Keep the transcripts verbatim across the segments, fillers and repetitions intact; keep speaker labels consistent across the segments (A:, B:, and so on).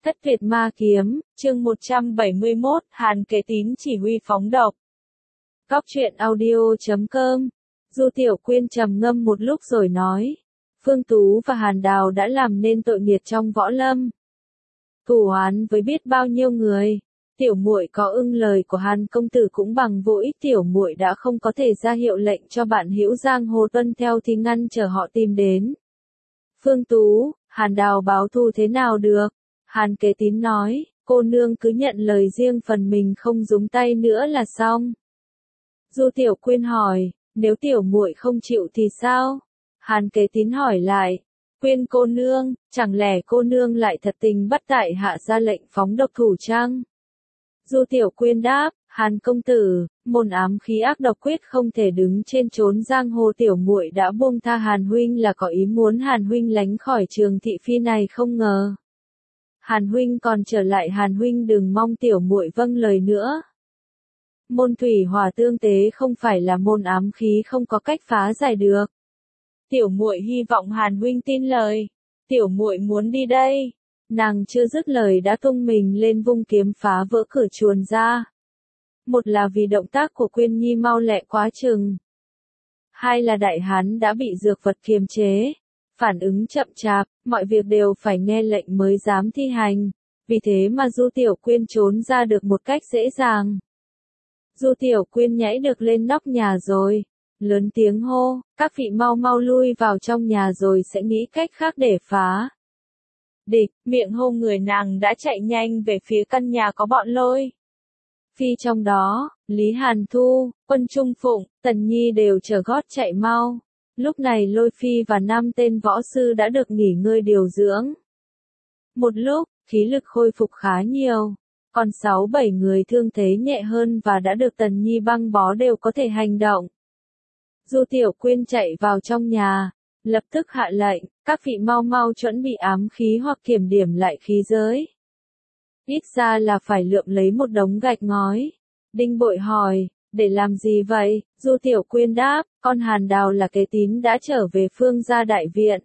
A: Thất Việt Ma Kiếm, chương một trăm bảy mươi mốt, Hàn Kế Tín chỉ huy phóng độc. Góc truyện audio chấm com. Du Tiểu Quyên trầm ngâm một lúc rồi nói, Phương Tú và Hàn Đào đã làm nên tội nghiệt trong võ lâm. Thù oán với biết bao nhiêu người. Tiểu muội có ưng lời của Hàn công tử cũng bằng vô ích, tiểu muội đã không có thể ra hiệu lệnh cho bạn hữu giang hồ tuân theo thì ngăn trở họ tìm đến. Phương Tú, Hàn Đào báo thù thế nào được? Hàn Kế Tín nói, cô nương cứ nhận lời riêng phần mình không nhúng tay nữa là xong. Du Tiểu Quyên hỏi, nếu tiểu muội không chịu thì sao? Hàn Kế Tín hỏi lại, Quyên cô nương, chẳng lẽ cô nương lại thật tình bắt tại hạ ra lệnh phóng độc thủ chăng? Du Tiểu Quyên đáp, Hàn công tử, môn ám khí ác độc quyết không thể đứng trên chốn giang hồ, tiểu muội đã buông tha Hàn huynh là có ý muốn Hàn huynh lánh khỏi trường thị phi này không ngờ. Hàn huynh còn trở lại, Hàn huynh đừng mong tiểu muội vâng lời nữa. Môn thủy hỏa tương tế không phải là môn ám khí không có cách phá giải được. Tiểu muội hy vọng Hàn huynh tin lời. Tiểu muội muốn đi đây. Nàng chưa dứt lời đã tung mình lên vung kiếm phá vỡ cửa chuồn ra. Một là vì động tác của Quyên Nhi mau lẹ quá chừng. Hai là đại hán đã bị dược vật kiềm chế. Phản ứng chậm chạp, mọi việc đều phải nghe lệnh mới dám thi hành. Vì thế mà Du Tiểu Quyên trốn ra được một cách dễ dàng. Du Tiểu Quyên nhảy được lên nóc nhà rồi. Lớn tiếng hô, các vị mau mau lui vào trong nhà rồi sẽ nghĩ cách khác để phá địch. Miệng hô người nàng đã chạy nhanh về phía căn nhà có bọn Lôi Phi trong đó. Lý Hàn Thu, Quân Trung Phụng, Tần Nhi đều chờ gót chạy mau. Lúc này Lôi Phi và năm tên võ sư đã được nghỉ ngơi điều dưỡng. Một lúc, khí lực khôi phục khá nhiều. Còn sáu bảy người thương thế nhẹ hơn và đã được Tần Nhi băng bó đều có thể hành động. Du Tiểu Quyên chạy vào trong nhà, lập tức hạ lệnh, các vị mau mau chuẩn bị ám khí hoặc kiểm điểm lại khí giới. Ít ra là phải lượm lấy một đống gạch ngói. Đinh Bội hỏi, để làm gì vậy? Du Tiểu Quyên đáp, con Hàn Đào là Kế Tín đã trở về Phương gia đại viện.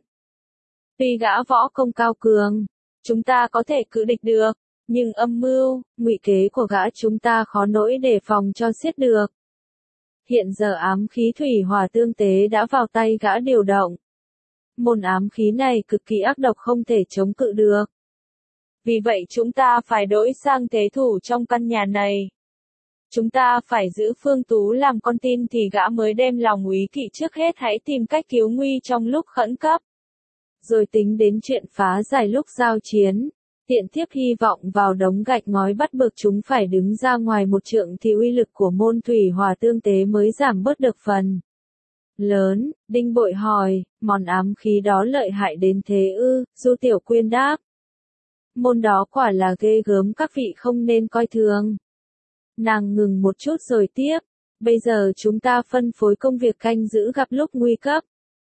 A: Tuy gã võ công cao cường, chúng ta có thể cự địch được, nhưng âm mưu, ngụy kế của gã chúng ta khó nỗi đề phòng cho xiết được. Hiện giờ ám khí thủy hỏa tương tế đã vào tay gã điều động. Môn ám khí này cực kỳ ác độc không thể chống cự được. Vì vậy chúng ta phải đổi sang thế thủ trong căn nhà này. Chúng ta phải giữ Phương Tú làm con tin thì gã mới đem lòng úy kỵ, trước hết hãy tìm cách cứu nguy trong lúc khẩn cấp. Rồi tính đến chuyện phá giải lúc giao chiến. Tiện tiếp hy vọng vào đống gạch ngói bắt buộc chúng phải đứng ra ngoài một trượng thì uy lực của môn thủy hỏa tương tế mới giảm bớt được phần lớn. Đinh Bội hỏi, món ám khí đó lợi hại đến thế ư? Du Tiểu Quyên đáp, môn đó quả là ghê gớm, các vị không nên coi thường. Nàng ngừng một chút rồi tiếp, bây giờ chúng ta phân phối công việc canh giữ gặp lúc nguy cấp.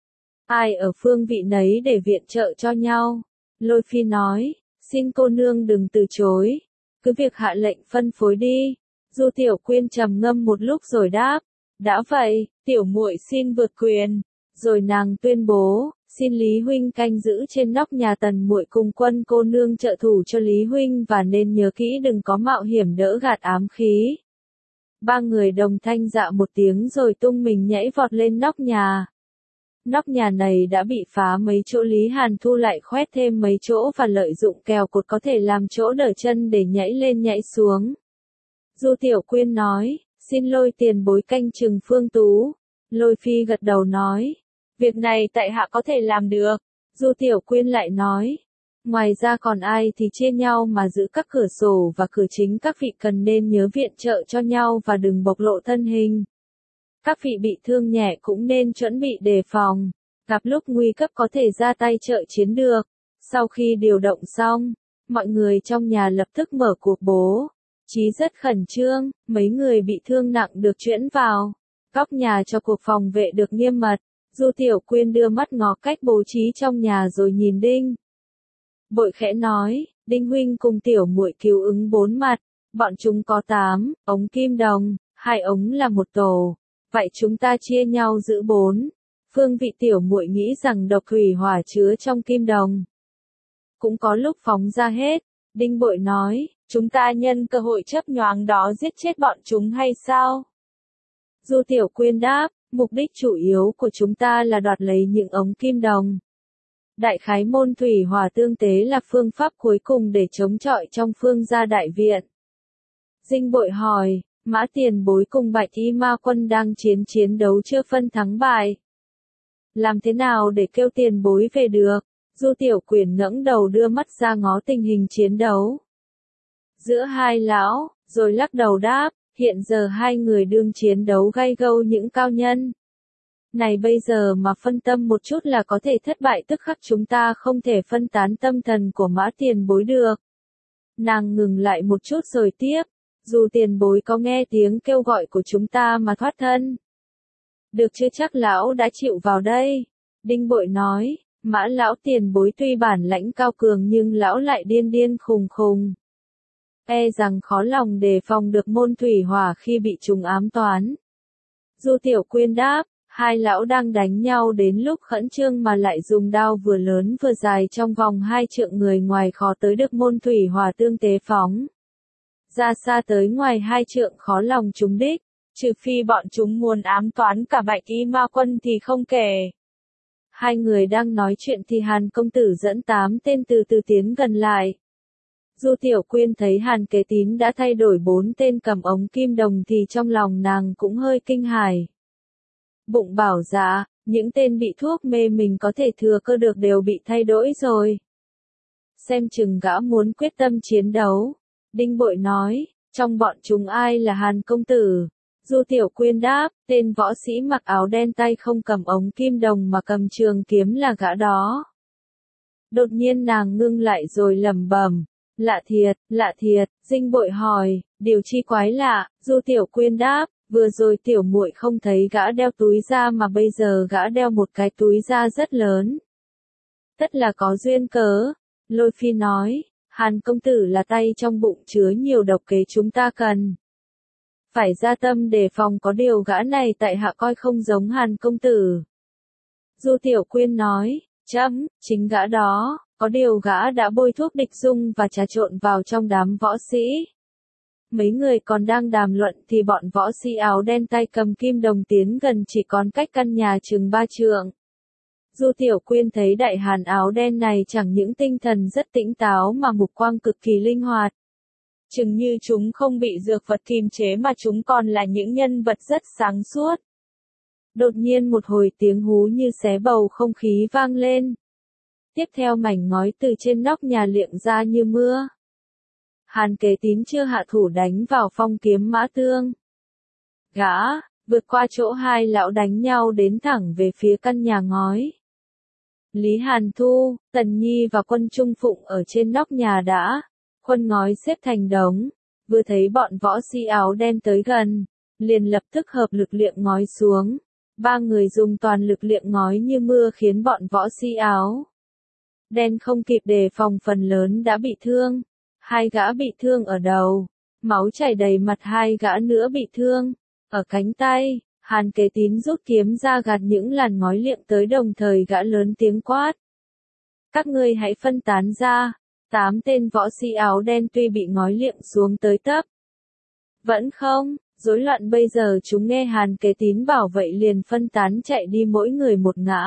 A: Ai ở phương vị nấy để viện trợ cho nhau. Lôi Phi nói, xin cô nương đừng từ chối, cứ việc hạ lệnh phân phối đi. Du Tiểu Quyên trầm ngâm một lúc rồi đáp, đã vậy, tiểu muội xin vượt quyền. Rồi nàng tuyên bố, xin Lý huynh canh giữ trên nóc nhà, Tần muội cùng Quân cô nương trợ thủ cho Lý huynh và nên nhớ kỹ đừng có mạo hiểm đỡ gạt ám khí. Ba người đồng thanh dạ một tiếng rồi tung mình nhảy vọt lên nóc nhà. Nóc nhà này đã bị phá mấy chỗ, Lý Hàn Thu lại khoét thêm mấy chỗ và lợi dụng kèo cột có thể làm chỗ đỡ chân để nhảy lên nhảy xuống. Du Tiểu Quyên nói, xin Lôi tiền bối canh chừng Phương Tú. Lôi Phi gật đầu nói, việc này tại hạ có thể làm được. Du Tiểu Quyên lại nói, ngoài ra còn ai thì chia nhau mà giữ các cửa sổ và cửa chính, các vị cần nên nhớ viện trợ cho nhau và đừng bộc lộ thân hình. Các vị bị thương nhẹ cũng nên chuẩn bị đề phòng, gặp lúc nguy cấp có thể ra tay trợ chiến được. Sau khi điều động xong, mọi người trong nhà lập tức mở cuộc bố trí rất khẩn trương, mấy người bị thương nặng được chuyển vào góc nhà cho cuộc phòng vệ được nghiêm mật. Du Tiểu Quyên đưa mắt ngó cách bố trí trong nhà rồi nhìn Đinh Bội khẽ nói, Đinh huynh cùng tiểu muội cứu ứng bốn mặt, bọn chúng có tám ống kim đồng, hai ống là một tổ. Vậy chúng ta chia nhau giữ bốn phương vị, tiểu muội nghĩ rằng độc thủy hỏa chứa trong kim đồng cũng có lúc phóng ra hết, Đinh Bội nói, chúng ta nhân cơ hội chớp nhoáng đó giết chết bọn chúng hay sao? Du Tiểu Quyên đáp, mục đích chủ yếu của chúng ta là đoạt lấy những ống kim đồng. Đại khái môn thủy hỏa tương tế là phương pháp cuối cùng để chống chọi trong Phương gia đại viện. Dinh Bội hỏi, Mã Tiền Bối cùng Bạch Y Ma Quân đang chiến chiến đấu chưa phân thắng bại. Làm thế nào để kêu Tiền Bối về được? Du Tiểu Quyển ngẩng đầu đưa mắt ra ngó tình hình chiến đấu giữa hai lão, rồi lắc đầu đáp, hiện giờ hai người đương chiến đấu gay gâu những cao nhân. Này bây giờ mà phân tâm một chút là có thể thất bại, tức khắc chúng ta không thể phân tán tâm thần của Mã Tiền Bối được. Nàng ngừng lại một chút rồi tiếp, dù Tiền Bối có nghe tiếng kêu gọi của chúng ta mà thoát thân. Được chưa, chắc lão đã chịu vào đây. Đinh Bội nói, Mã lão Tiền Bối tuy bản lãnh cao cường nhưng lão lại điên điên khùng khùng. E rằng khó lòng đề phòng được môn thủy hỏa khi bị chúng ám toán. Du Tiểu Quyên đáp, hai lão đang đánh nhau đến lúc khẩn trương mà lại dùng đao vừa lớn vừa dài trong vòng hai trượng, người ngoài khó tới được môn thủy hỏa tương tế phóng. Ra xa tới ngoài hai trượng khó lòng trúng đích, trừ phi bọn chúng muốn ám toán cả Bạch Y Ma Quân thì không kể. Hai người đang nói chuyện thì Hàn công tử dẫn tám tên từ từ tiến gần lại. Du Tiểu Quyên thấy Hàn Kế Tín đã thay đổi bốn tên cầm ống kim đồng thì trong lòng nàng cũng hơi kinh hãi. Bụng bảo dạ, những tên bị thuốc mê mình có thể thừa cơ được đều bị thay đổi rồi. Xem chừng gã muốn quyết tâm chiến đấu. Đinh Bội nói, trong bọn chúng ai là Hàn công tử? Du Tiểu Quyên đáp, tên võ sĩ mặc áo đen tay không cầm ống kim đồng mà cầm trường kiếm là gã đó. Đột nhiên nàng ngưng lại rồi lẩm bẩm, lạ thiệt, lạ thiệt. Dinh Bội hỏi, điều chi quái lạ? Du Tiểu Quyên đáp, vừa rồi tiểu muội không thấy gã đeo túi da mà bây giờ gã đeo một cái túi da rất lớn. Tất là có duyên cớ. Lôi Phi nói, Hàn công tử là tay trong bụng chứa nhiều độc kế chúng ta cần phải gia tâm đề phòng, có điều gã này tại hạ coi không giống Hàn công tử. Du Tiểu Quyên nói, chấm, chính gã đó, có điều gã đã bôi thuốc địch dung và trà trộn vào trong đám võ sĩ. Mấy người còn đang đàm luận thì bọn võ sĩ áo đen tay cầm kim đồng tiến gần, chỉ còn cách căn nhà chừng ba trượng. Du Tiểu Quyên thấy đại hàn áo đen này chẳng những tinh thần rất tỉnh táo mà mục quang cực kỳ linh hoạt. Chừng như chúng không bị dược vật kiềm chế mà chúng còn là những nhân vật rất sáng suốt. Đột nhiên một hồi tiếng hú như xé bầu không khí vang lên. Tiếp theo mảnh ngói từ trên nóc nhà liệng ra như mưa. Hàn Kế Tín chưa hạ thủ đánh vào phong kiếm Mã Tương. Gã, vượt qua chỗ hai lão đánh nhau đến thẳng về phía căn nhà ngói. Lý Hàn Thu, Tần Nhi và Quân Trung Phụng ở trên nóc nhà đã, khuân ngói xếp thành đống, vừa thấy bọn võ sĩ áo đen tới gần, liền lập tức hợp lực liệng ngói xuống. Ba người dùng toàn lực liệng ngói như mưa khiến bọn võ sĩ áo đen không kịp đề phòng phần lớn đã bị thương. Hai gã bị thương ở đầu, máu chảy đầy mặt, hai gã nữa bị thương ở cánh tay. Hàn Kế Tín rút kiếm ra gạt những làn ngói liệng tới, đồng thời gã lớn tiếng quát. Các ngươi hãy phân tán ra. Tám tên võ sĩ áo đen tuy bị ngói liệng xuống tới tấp vẫn không rối loạn, bây giờ chúng nghe Hàn Kế Tín bảo vậy liền phân tán chạy đi, mỗi người một ngã.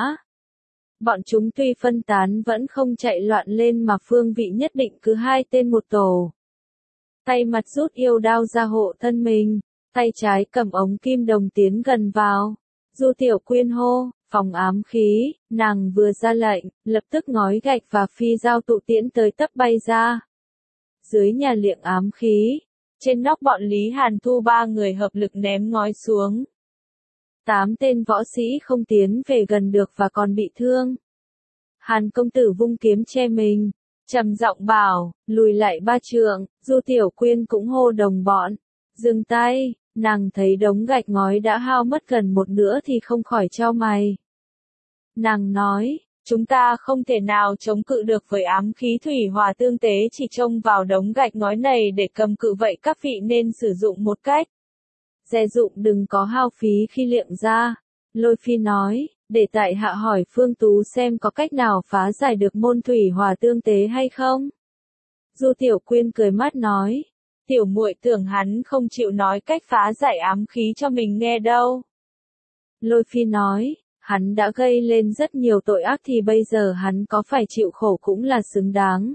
A: Bọn chúng tuy phân tán vẫn không chạy loạn lên mà phương vị nhất định cứ hai tên một tổ. Tay mặt rút yêu đao ra hộ thân mình, tay trái cầm ống kim đồng tiến gần vào. Du Tiểu Quyên hô, phòng ám khí, nàng vừa ra lệnh, lập tức ngói gạch và phi dao tụ tiễn tới tấp bay ra. Dưới nhà liệng ám khí, trên nóc bọn Lý Hàn Thu ba người hợp lực ném ngói xuống. Tám tên võ sĩ không tiến về gần được và còn bị thương. Hàn công tử vung kiếm che mình, trầm giọng bảo, lùi lại ba trượng. Du Tiểu Quyên cũng hô đồng bọn, dừng tay. Nàng thấy đống gạch ngói đã hao mất gần một nửa thì không khỏi chau mày. Nàng nói, chúng ta không thể nào chống cự được với ám khí thủy hỏa tương tế chỉ trông vào đống gạch ngói này để cầm cự, vậy các vị nên sử dụng một cách dè dụm, đừng có hao phí khi liệng ra. Lôi Phi nói, để tại hạ hỏi Phương Tú xem có cách nào phá giải được môn thủy hỏa tương tế hay không. Du Tiểu Quyên cười mắt nói, tiểu muội tưởng hắn không chịu nói cách phá giải ám khí cho mình nghe đâu. Lôi Phi nói, hắn đã gây lên rất nhiều tội ác thì bây giờ hắn có phải chịu khổ cũng là xứng đáng.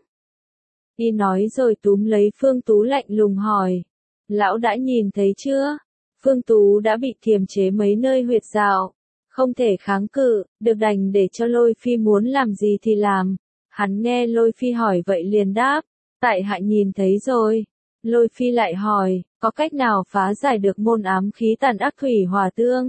A: Y nói rồi túm lấy Phương Tú lạnh lùng hỏi, lão đã nhìn thấy chưa? Phương Tú đã bị kiềm chế mấy nơi huyệt đạo, không thể kháng cự, được đành để cho Lôi Phi muốn làm gì thì làm. Hắn nghe Lôi Phi hỏi vậy liền đáp, tại hạ nhìn thấy rồi. Lôi Phi lại hỏi, có cách nào phá giải được môn ám khí tàn ác thủy hỏa tương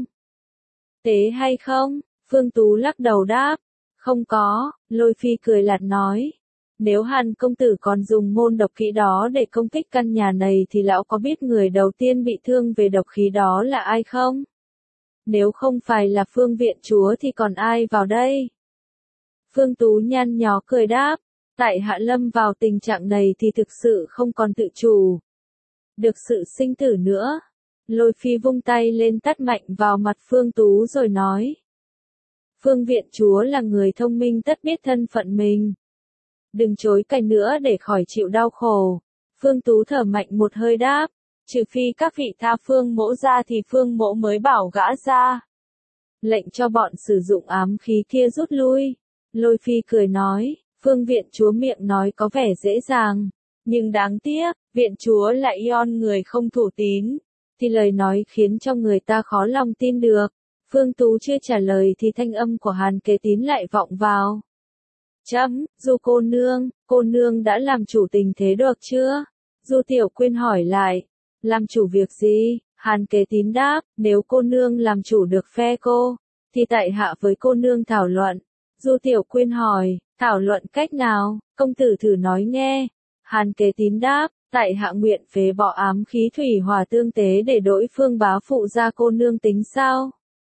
A: tế hay không? Phương Tú lắc đầu đáp, không có. Lôi Phi cười lạt nói, nếu Hàn công tử còn dùng môn độc khí đó để công kích căn nhà này thì lão có biết người đầu tiên bị thương về độc khí đó là ai không? Nếu không phải là Phương viện chúa thì còn ai vào đây? Phương Tú nhăn nhó cười đáp, tại hạ lâm vào tình trạng này thì thực sự không còn tự chủ được sự sinh tử nữa. Lôi Phi vung tay lên tát mạnh vào mặt Phương Tú rồi nói, Phương viện chúa là người thông minh tất biết thân phận mình. Đừng chối cãi nữa để khỏi chịu đau khổ. Phương Tú thở mạnh một hơi đáp, trừ phi các vị tha Phương mỗ ra thì Phương mỗ mới bảo gã ra. Lệnh cho bọn sử dụng ám khí kia rút lui. Lôi Phi cười nói, Phương viện chúa miệng nói có vẻ dễ dàng, nhưng đáng tiếc, viện chúa lại yon người không thủ tín, thì lời nói khiến cho người ta khó lòng tin được. Phương Tú chưa trả lời thì thanh âm của Hàn Kế Tín lại vọng vào. Chấm, Du cô nương, cô nương đã làm chủ tình thế được chưa? Du Tiểu Quyên hỏi lại, làm chủ việc gì? Hàn Kế Tín đáp, nếu cô nương làm chủ được phe cô, thì tại hạ với cô nương thảo luận. Du Tiểu Quyên hỏi, thảo luận cách nào? Công tử thử nói nghe. Hàn Kế Tín đáp, tại hạ nguyện phế bỏ ám khí thủy hỏa tương tế để đổi Phương bá phụ ra cô nương tính sao?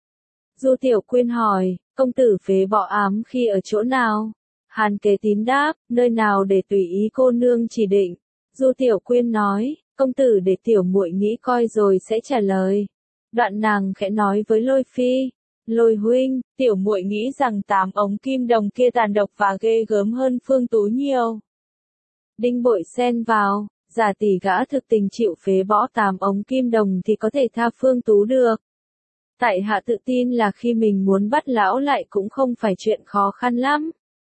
A: Du Tiểu Quyên hỏi, công tử phế bỏ ám khí ở chỗ nào? Hàn Kế Tín đáp, nơi nào để tùy ý cô nương chỉ định. Du Tiểu Quyên nói, công tử để tiểu muội nghĩ coi rồi sẽ trả lời. Đoạn nàng khẽ nói với Lôi Phi, Lôi huynh, tiểu muội nghĩ rằng tám ống kim đồng kia tàn độc và ghê gớm hơn Phương Tú nhiều. Đinh Bội xen vào, giả tỷ gã thực tình chịu phế bỏ tám ống kim đồng thì có thể tha Phương Tú được. Tại hạ tự tin là khi mình muốn bắt lão lại cũng không phải chuyện khó khăn lắm.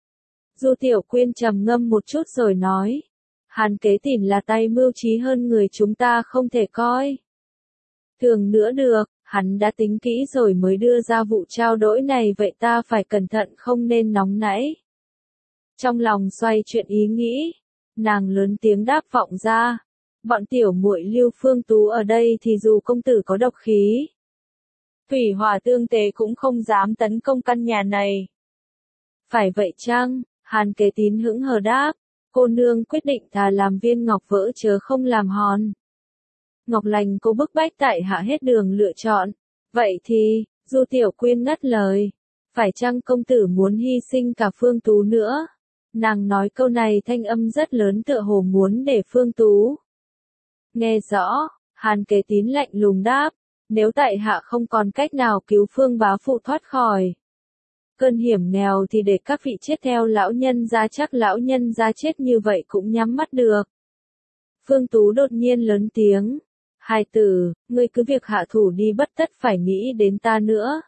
A: Du Tiểu Quyên trầm ngâm một chút rồi nói, Hàn Kế Tín là tay mưu trí hơn người chúng ta không thể coi thường nữa được, hắn đã tính kỹ rồi mới đưa ra vụ trao đổi này vậy ta phải cẩn thận không nên nóng nảy. Trong lòng xoay chuyện ý nghĩ, nàng lớn tiếng đáp vọng ra, bọn tiểu muội lưu Phương Tú ở đây thì dù công tử có độc khí thủy hỏa tương tế cũng không dám tấn công căn nhà này. Phải vậy chăng? Hàn Kế Tín hững hờ đáp, cô nương quyết định thà làm viên ngọc vỡ chớ không làm hòn ngọc lành, cô bức bách tại hạ hết đường lựa chọn. Vậy thì, Du Tiểu Quyên ngắt lời, phải chăng công tử muốn hy sinh cả Phương Tú nữa? Nàng nói câu này thanh âm rất lớn tựa hồ muốn để Phương Tú nghe rõ. Hàn Kế Tín lạnh lùng đáp, nếu tại hạ không còn cách nào cứu Phương bá phụ thoát khỏi cơn hiểm nghèo thì để các vị chết theo lão nhân gia, chắc lão nhân gia chết như vậy cũng nhắm mắt được. Phương Tú đột nhiên lớn tiếng, hài tử, ngươi cứ việc hạ thủ đi, bất tất phải nghĩ đến ta nữa.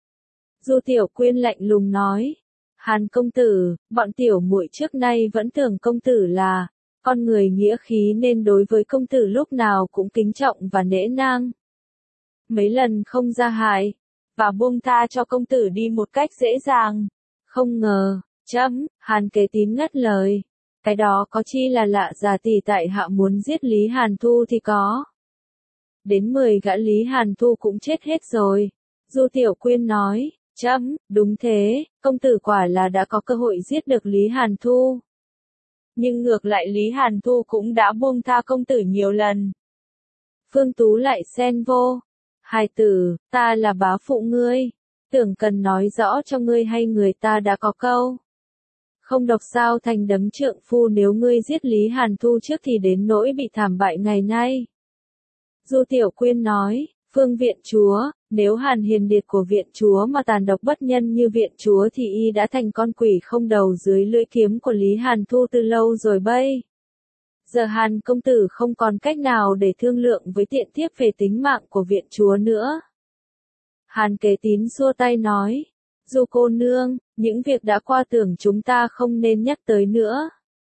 A: Du Tiểu Quyên lạnh lùng nói, Hàn công tử, bọn tiểu muội trước nay vẫn tưởng công tử là con người nghĩa khí nên đối với công tử lúc nào cũng kính trọng và nể nang. Mấy lần không ra hại và buông tha cho công tử đi một cách dễ dàng. Không ngờ, chấm, Hàn Kế Tín ngắt lời. Cái đó có chi là lạ, giả tỷ tại hạ muốn giết Lý Hàn Thu thì có. Đến mười gã Lý Hàn Thu cũng chết hết rồi. Du Tiểu Quyên nói, chấm, đúng thế, công tử quả là đã có cơ hội giết được Lý Hàn Thu. Nhưng ngược lại Lý Hàn Thu cũng đã buông tha công tử nhiều lần. Phương Tú lại xen vô. Hài tử, ta là bá phụ ngươi, tưởng cần nói rõ cho ngươi hay người ta đã có câu. Không độc sao thành đấng trượng phu, nếu ngươi giết Lý Hàn Thu trước thì đến nỗi bị thảm bại ngày nay. Du Tiểu Quyên nói, Phương viện chúa, nếu Hàn Hiền Điệt của viện chúa mà tàn độc bất nhân như viện chúa thì y đã thành con quỷ không đầu dưới lưỡi kiếm của Lý Hàn Thu từ lâu rồi bây. Giờ Hàn công tử không còn cách nào để thương lượng với tiện thiếp về tính mạng của viện chúa nữa. Hàn Kế Tín xua tay nói, Du cô nương, những việc đã qua tưởng chúng ta không nên nhắc tới nữa.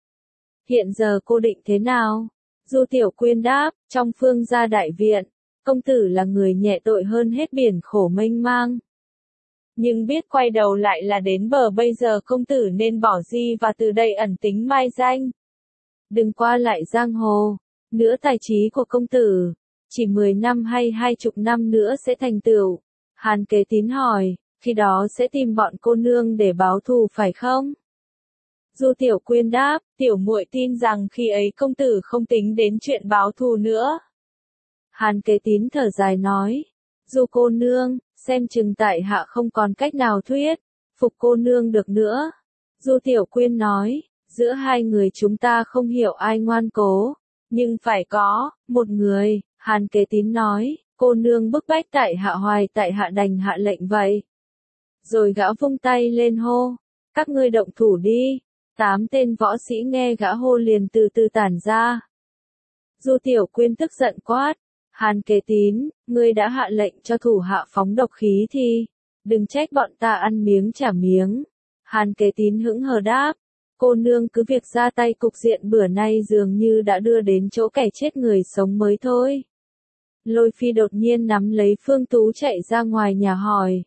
A: Hiện giờ cô định thế nào? Du Tiểu Quyên đáp, trong Phương gia đại viện, công tử là người nhẹ tội hơn hết biển khổ mênh mang. Nhưng biết quay đầu lại là đến bờ, bây giờ công tử nên bỏ di và từ đây ẩn tính mai danh. Đừng qua lại giang hồ, nữa tài trí của công tử, chỉ mười năm hay hai chục năm nữa sẽ thành tựu. Hàn Kế Tín hỏi, khi đó sẽ tìm bọn cô nương để báo thù phải không? Du Tiểu Quyên đáp, tiểu muội tin rằng khi ấy công tử không tính đến chuyện báo thù nữa. Hàn Kế Tín thở dài nói, Du cô nương, xem chừng tại hạ không còn cách nào thuyết phục cô nương được nữa. Du Tiểu Quyên nói, giữa hai người chúng ta không hiểu ai ngoan cố, nhưng phải có một người. Hàn Kế Tín nói, cô nương bức bách tại hạ hoài, tại hạ đành hạ lệnh vậy. Rồi gã vung tay lên hô, các ngươi động thủ đi. Tám tên võ sĩ nghe gã hô liền từ từ tản ra. Du Tiểu Quyên tức giận quát, Hàn Kế Tín, ngươi đã hạ lệnh cho thủ hạ phóng độc khí thì đừng trách bọn ta ăn miếng trả miếng. Hàn Kế Tín hững hờ đáp, cô nương cứ việc ra tay, cục diện bữa nay dường như đã đưa đến chỗ kẻ chết người sống mới thôi. Lôi Phi đột nhiên nắm lấy Phương Tú chạy ra ngoài nhà hỏi.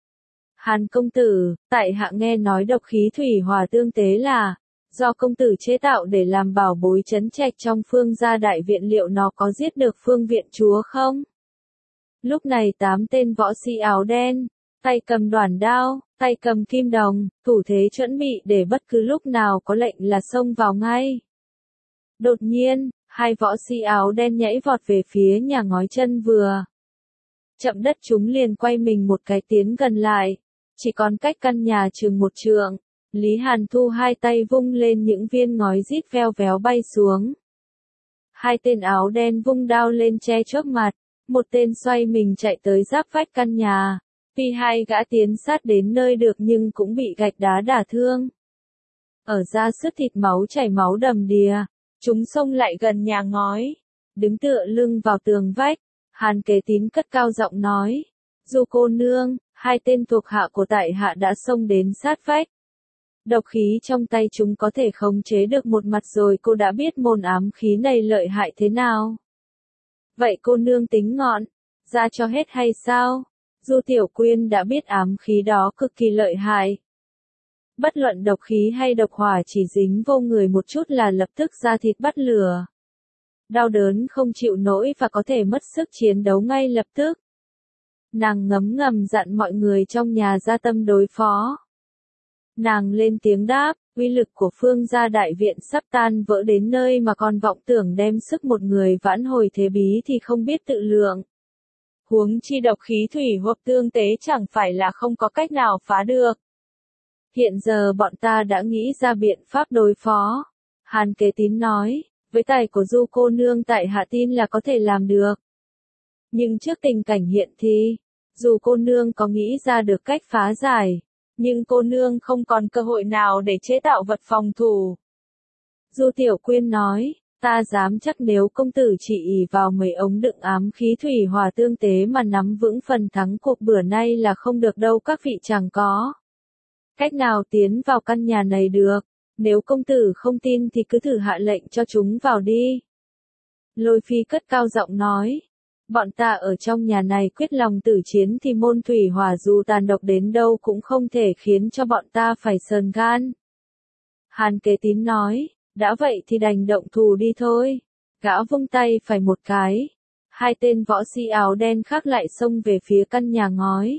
A: Hàn công tử, tại hạ nghe nói độc khí thủy hỏa tương tế là do công tử chế tạo để làm bảo bối trấn trạch trong Phương gia đại viện, liệu nó có giết được Phương viện chúa không? Lúc này tám tên võ sĩ áo đen, tay cầm đoản đao, tay cầm kim đồng, thủ thế chuẩn bị để bất cứ lúc nào có lệnh là xông vào ngay. Đột nhiên, hai võ sĩ áo đen nhảy vọt về phía nhà ngói chân vừa chậm đất, chúng liền quay mình một cái tiến gần lại. Chỉ còn cách căn nhà chừng một trượng, Lý Hàn Thu hai tay vung lên, những viên ngói rít veo véo bay xuống. Hai tên áo đen vung đao lên che trước mặt, một tên xoay mình chạy tới giáp vách căn nhà. Vì hai gã tiến sát đến nơi được nhưng cũng bị gạch đá đả thương. Ở ra sứt thịt, máu chảy máu đầm đìa, chúng xông lại gần nhà ngói, đứng tựa lưng vào tường vách. Hàn Kế Tín cất cao giọng nói, Du cô nương, hai tên thuộc hạ của tại hạ đã xông đến sát vách. Độc khí trong tay chúng có thể khống chế được một mặt rồi, cô đã biết môn ám khí này lợi hại thế nào. Vậy cô nương tính ngọn ra cho hết hay sao? Du Tiểu Quyên đã biết ám khí đó cực kỳ lợi hại. Bất luận độc khí hay độc hỏa chỉ dính vô người một chút là lập tức da thịt bắt lửa. Đau đớn không chịu nổi và có thể mất sức chiến đấu ngay lập tức. Nàng ngấm ngầm dặn mọi người trong nhà ra tâm đối phó. Nàng lên tiếng đáp, uy lực của Phương gia đại viện sắp tan vỡ đến nơi mà còn vọng tưởng đem sức một người vãn hồi thế bí thì không biết tự lượng. Huống chi độc khí thủy hỏa tương tế chẳng phải là không có cách nào phá được. Hiện giờ bọn ta đã nghĩ ra biện pháp đối phó. Hàn Kế Tín nói, với tài của Du cô nương tại hạ tin là có thể làm được. Nhưng trước tình cảnh hiện thì, dù cô nương có nghĩ ra được cách phá giải, nhưng cô nương không còn cơ hội nào để chế tạo vật phòng thủ. Du Tiểu Quyên nói, ta dám chắc nếu công tử chỉ ỷ vào mấy ống đựng ám khí thủy hỏa tương tế mà nắm vững phần thắng cuộc bữa nay là không được đâu, các vị chẳng có cách nào tiến vào căn nhà này được. Nếu công tử không tin thì cứ thử hạ lệnh cho chúng vào đi. Lôi Phi cất cao giọng nói, bọn ta ở trong nhà này quyết lòng tử chiến thì môn thủy hỏa dù tàn độc đến đâu cũng không thể khiến cho bọn ta phải sờn gan. Hàn Kế Tín nói, đã vậy thì đành động thủ đi thôi. Gã vung tay phải một cái, hai tên võ sĩ áo đen khác lại xông về phía căn nhà ngói.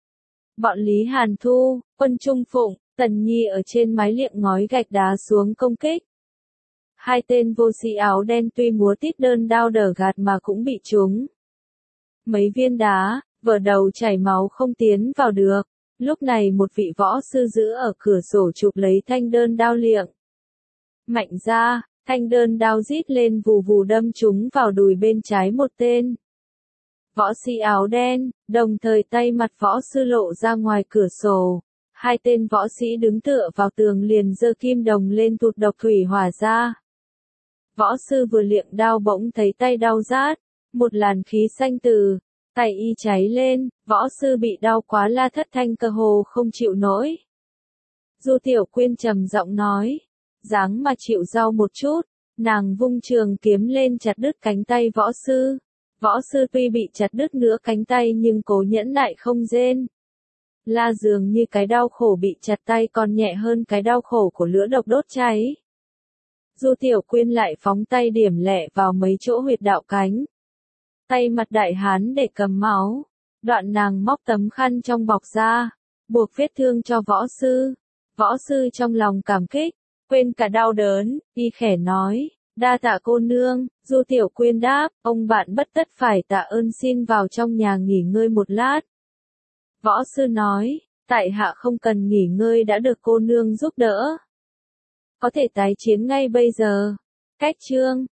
A: Bọn Lý Hàn Thu, Quân Trung Phụng, Tần Nhi ở trên mái liệng ngói gạch đá xuống công kích. Hai tên vô sĩ áo đen tuy múa tít đơn đao đỡ gạt mà cũng bị trúng mấy viên đá, vỡ đầu chảy máu không tiến vào được. Lúc này một vị võ sư giữ ở cửa sổ chụp lấy thanh đơn đao liệng. Mạnh ra, thanh đơn đao rít lên vù vù đâm trúng vào đùi bên trái một tên võ sĩ áo đen, đồng thời tay mặt võ sư lộ ra ngoài cửa sổ. Hai tên võ sĩ đứng tựa vào tường liền giơ kim đồng lên tụt độc thủy hỏa ra. Võ sư vừa liệng đao bỗng thấy tay đau rát, một làn khí xanh từ tay y cháy lên, võ sư bị đau quá la thất thanh cơ hồ không chịu nổi. Du Tiểu Quyên trầm giọng nói, dáng mà chịu đau một chút, nàng vung trường kiếm lên chặt đứt cánh tay võ sư. Võ sư tuy bị chặt đứt nửa cánh tay nhưng cố nhẫn nại không rên. La dường như cái đau khổ bị chặt tay còn nhẹ hơn cái đau khổ của lửa độc đốt cháy. Du Tiểu Quyên lại phóng tay điểm lẹ vào mấy chỗ huyệt đạo cánh. Tay mặt đại hán để cầm máu. Đoạn nàng móc tấm khăn trong bọc ra, buộc vết thương cho võ sư. Võ sư trong lòng cảm kích, quên cả đau đớn, y khẽ nói, đa tạ cô nương. Du Tiểu Quyên đáp, ông bạn bất tất phải tạ ơn, xin vào trong nhà nghỉ ngơi một lát. Võ sư nói, tại hạ không cần nghỉ ngơi, đã được cô nương giúp đỡ. Có thể tái chiến ngay bây giờ. Cách chương